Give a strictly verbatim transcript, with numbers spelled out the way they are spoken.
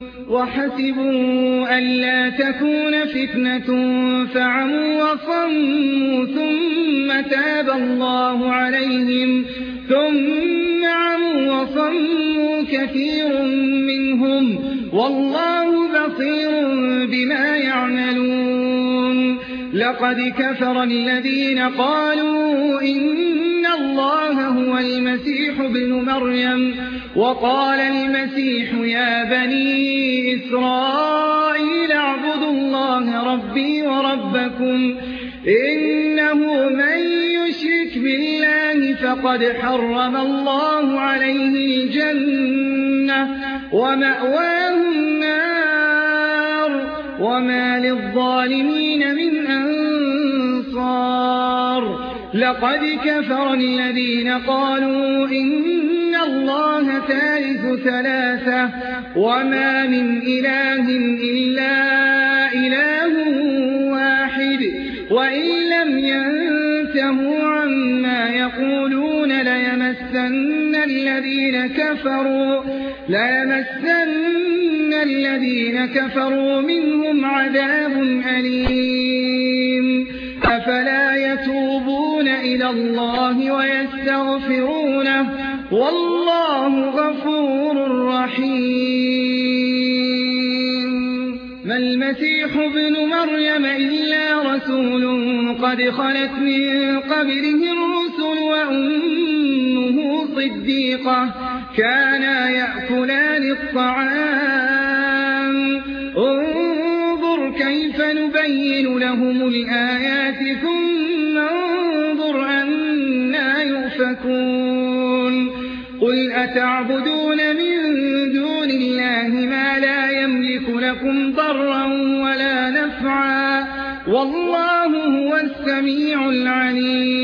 وحسبوا ألا تكون فتنة فعموا وصموا ثم تاب الله عليهم ثم عموا وصموا كثير منهم والله بصير بما يعملون. لقد كفر الذين قالوا إن الله هو المسيح ابن مريم وقال المسيح يا بني إسرائيل اعبدوا الله ربي وربكم إنه من يشرك بالله فقد حرم الله عليه الجنة ومأواه النار وما للظالمين من أنصار. لقد كفر الذين قالوا إن الله ثالث ثلاثة وما من إله إلا إله واحد وإن لم ينتهوا عما يقولون ليمسن الذين كفروا ليمسن الذين كفروا منهم عذاب أليم. أفلا يتوبون إلى الله ويستغفرونه والله غفور رحيم. ما المسيح ابن مريم إلا رسول قد خلت من قبله الرسل وأمه صديقة كانا يأكلان الطعام انظر كيف نبين لهم الآيات ثم انظر أنا يؤفكون. قل أتعبدون من دون الله ما لا يملك لكم ضرا ولا نفعا والله هو السميع العليم.